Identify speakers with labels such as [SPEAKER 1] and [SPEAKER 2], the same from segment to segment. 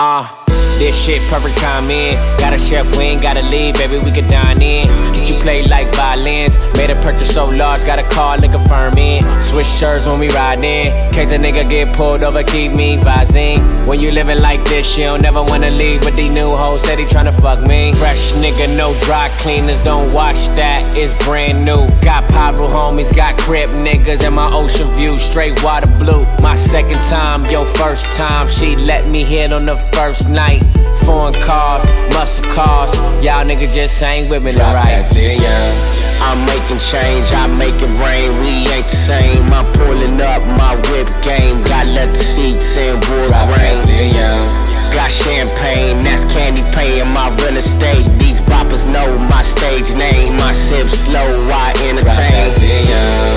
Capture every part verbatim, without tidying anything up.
[SPEAKER 1] Uh, this shit perfect time in. Got a chef, we ain't gotta leave, baby, we can dine in. Get you play like violins. Made a purchase so large, got a call and confirm in. Switch shirts when we ride in. Case a nigga get pulled over, keep me visine. When you living like this, you don't never wanna leave. But these new hoes said he tryna fuck me. Fresh nigga, no dry cleaners, don't watch that, it's brand new. Got Pablo homies, got crib niggas, and my ocean view, straight water blue. My second time, your first time, she let me hit on the first night. Foreign cars, muscle cars, y'all niggas just ain't with me to right.
[SPEAKER 2] I'm making change, I make it rain, we ain't the same. I'm pulling up my whip game, got leather seats and wood grain. Got champagne, that's candy paying my real estate. These boppers know my stage name, my sip slow, I entertain.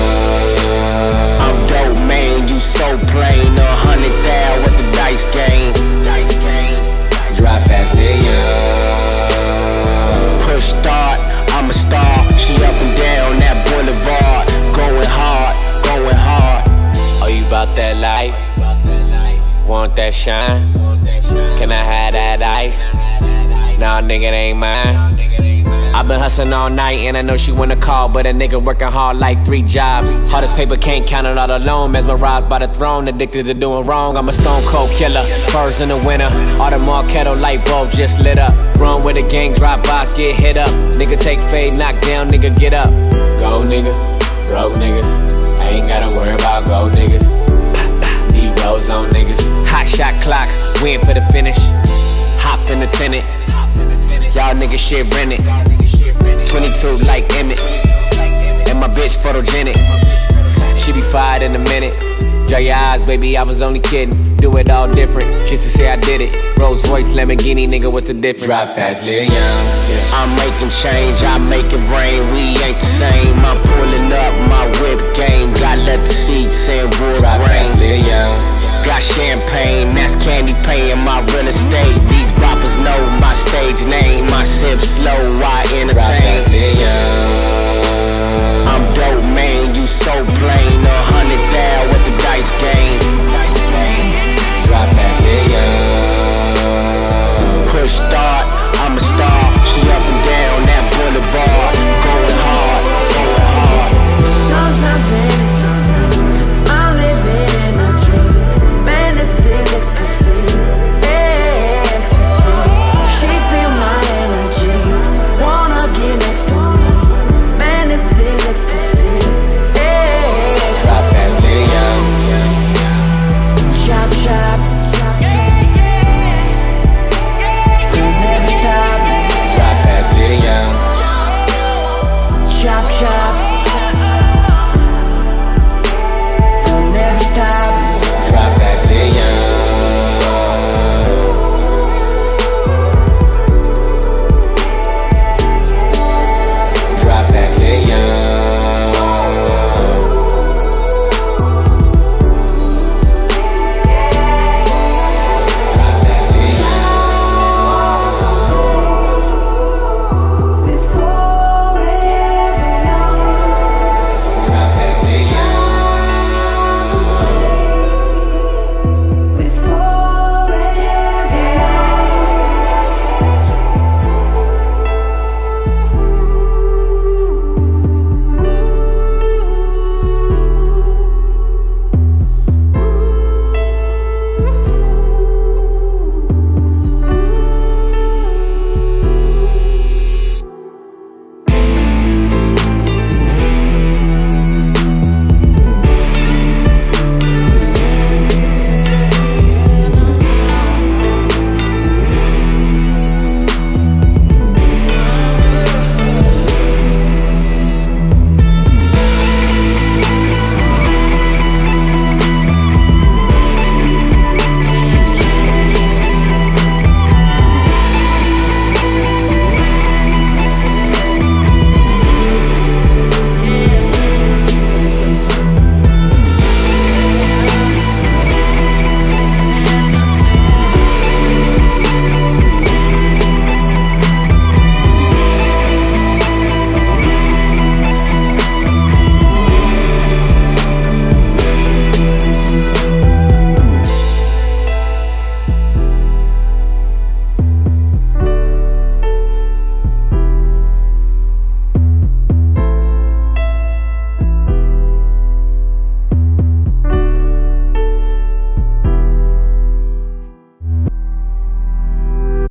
[SPEAKER 2] I'm dope, man, you so plain. A hundred thou with the dice game.
[SPEAKER 1] Drive fast, yeah.
[SPEAKER 2] Push start, I'm a star. She up and down that boulevard, going hard, going hard.
[SPEAKER 1] Oh, you bout that life? Want that shine? Can I have that ice? Nah, nigga, it ain't mine. I've been hustling all night and I know she wanna call, but a nigga working hard like three jobs. Hardest paper, can't count it all alone. Mesmerized by the throne, addicted to doing wrong. I'm a stone cold killer, furs in the winter. Audemars kettle light bulb just lit up. Run with the gang, drop bys, get hit up. Nigga take fade, knock down, nigga get up. Go nigga, broke niggas, I ain't gotta worry about gold niggas. These rolls on niggas. Hot shot clock, we in for the finish. Hop in the tenant, y'all niggas shit rented. twenty-two like Emmett, and my bitch photogenic. She be fired in a minute. Dry your eyes, baby, I was only kidding. Do it all different, just to say I did it. Rolls Royce, Lamborghini, nigga, what's the difference?
[SPEAKER 2] Drive fast, Lil Young. Yeah. I'm making change, I make it rain, we ain't the same. I'm pulling up my whip game, got leather seats and wood grain. Got champagne, that's candy paying my real estate. These boppers know my stage name, my sip slow, I entertain. I'm dope, man, you so plain. A hundred thousand